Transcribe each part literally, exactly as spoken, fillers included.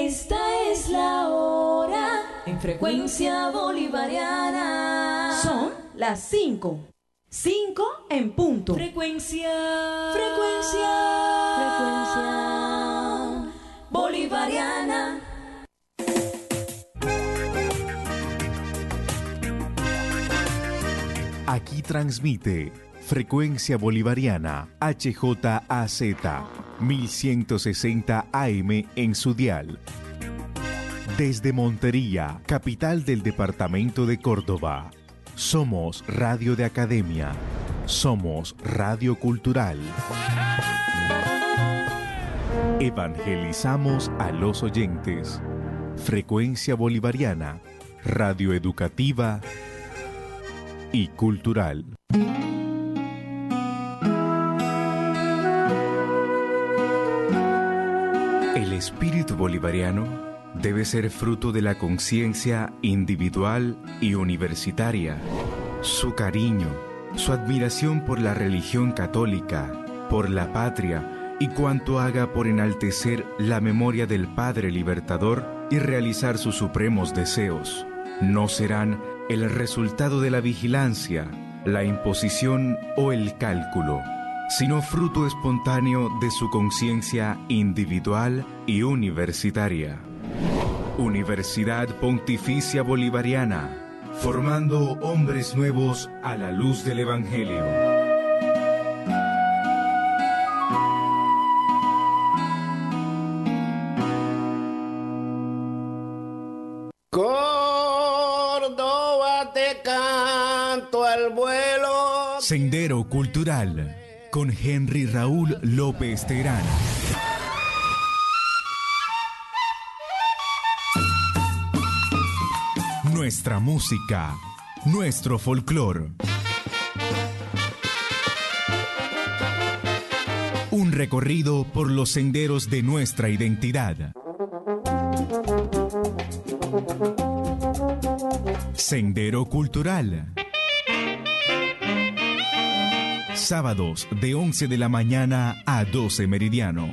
Esta es la hora en frecuencia bolivariana. Son las cinco. Cinco en punto. Frecuencia. Frecuencia. Frecuencia bolivariana. Aquí transmite Frecuencia Bolivariana H J A Z mil ciento sesenta A M en su dial. Desde Montería, capital del departamento de Córdoba. Somos Radio de Academia. Somos Radio Cultural. Evangelizamos a los oyentes. Frecuencia Bolivariana, radio educativa y cultural. El espíritu bolivariano debe ser fruto de la conciencia individual y universitaria. Su cariño, su admiración por la religión católica, por la patria y cuanto haga por enaltecer la memoria del Padre Libertador y realizar sus supremos deseos, no serán el resultado de la vigilancia, la imposición o el cálculo, sino fruto espontáneo de su conciencia individual y universitaria. Universidad Pontificia Bolivariana, formando hombres nuevos a la luz del Evangelio. Córdoba, te canto al vuelo. Sendero Cultural con Henry Raúl López Terán. Nuestra música, nuestro folclor. Un recorrido por los senderos de nuestra identidad. Sendero Cultural. Sábados de once de la mañana a doce meridiano.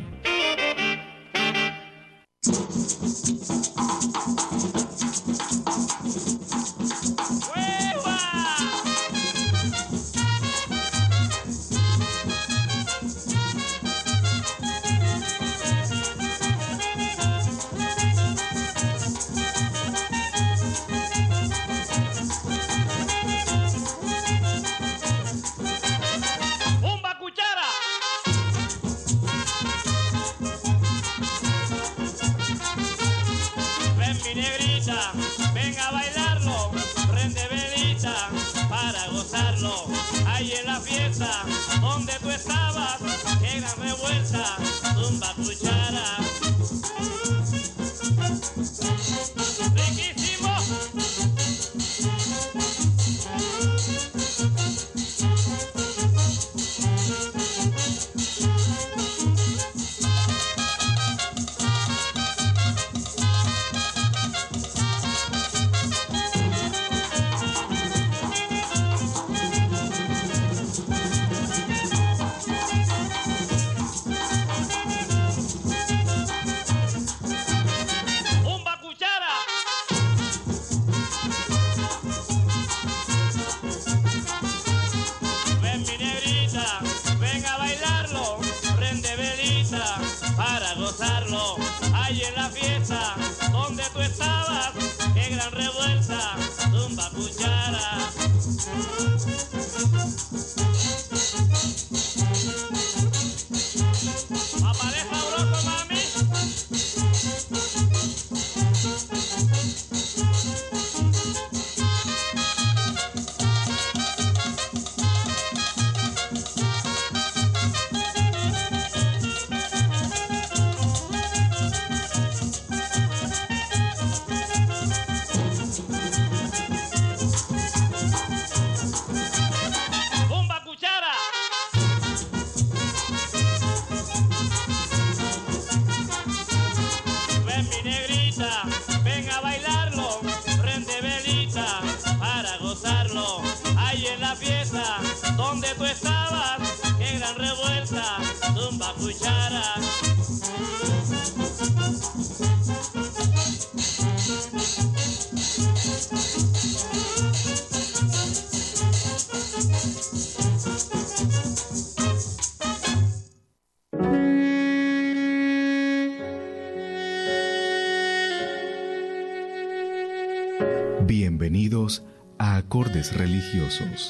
Zumba cuchara. Bienvenidos a Acordes Religiosos.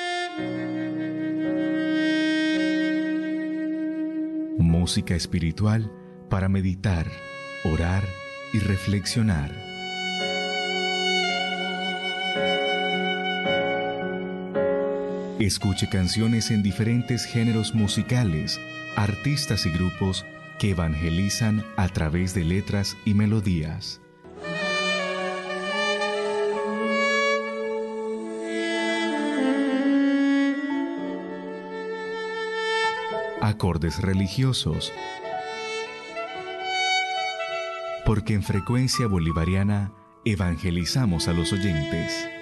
Música espiritual para meditar, orar y reflexionar. Escuche canciones en diferentes géneros musicales, artistas y grupos que evangelizan a través de letras y melodías. Acordes religiosos. Porque en Frecuencia Bolivariana evangelizamos a los oyentes.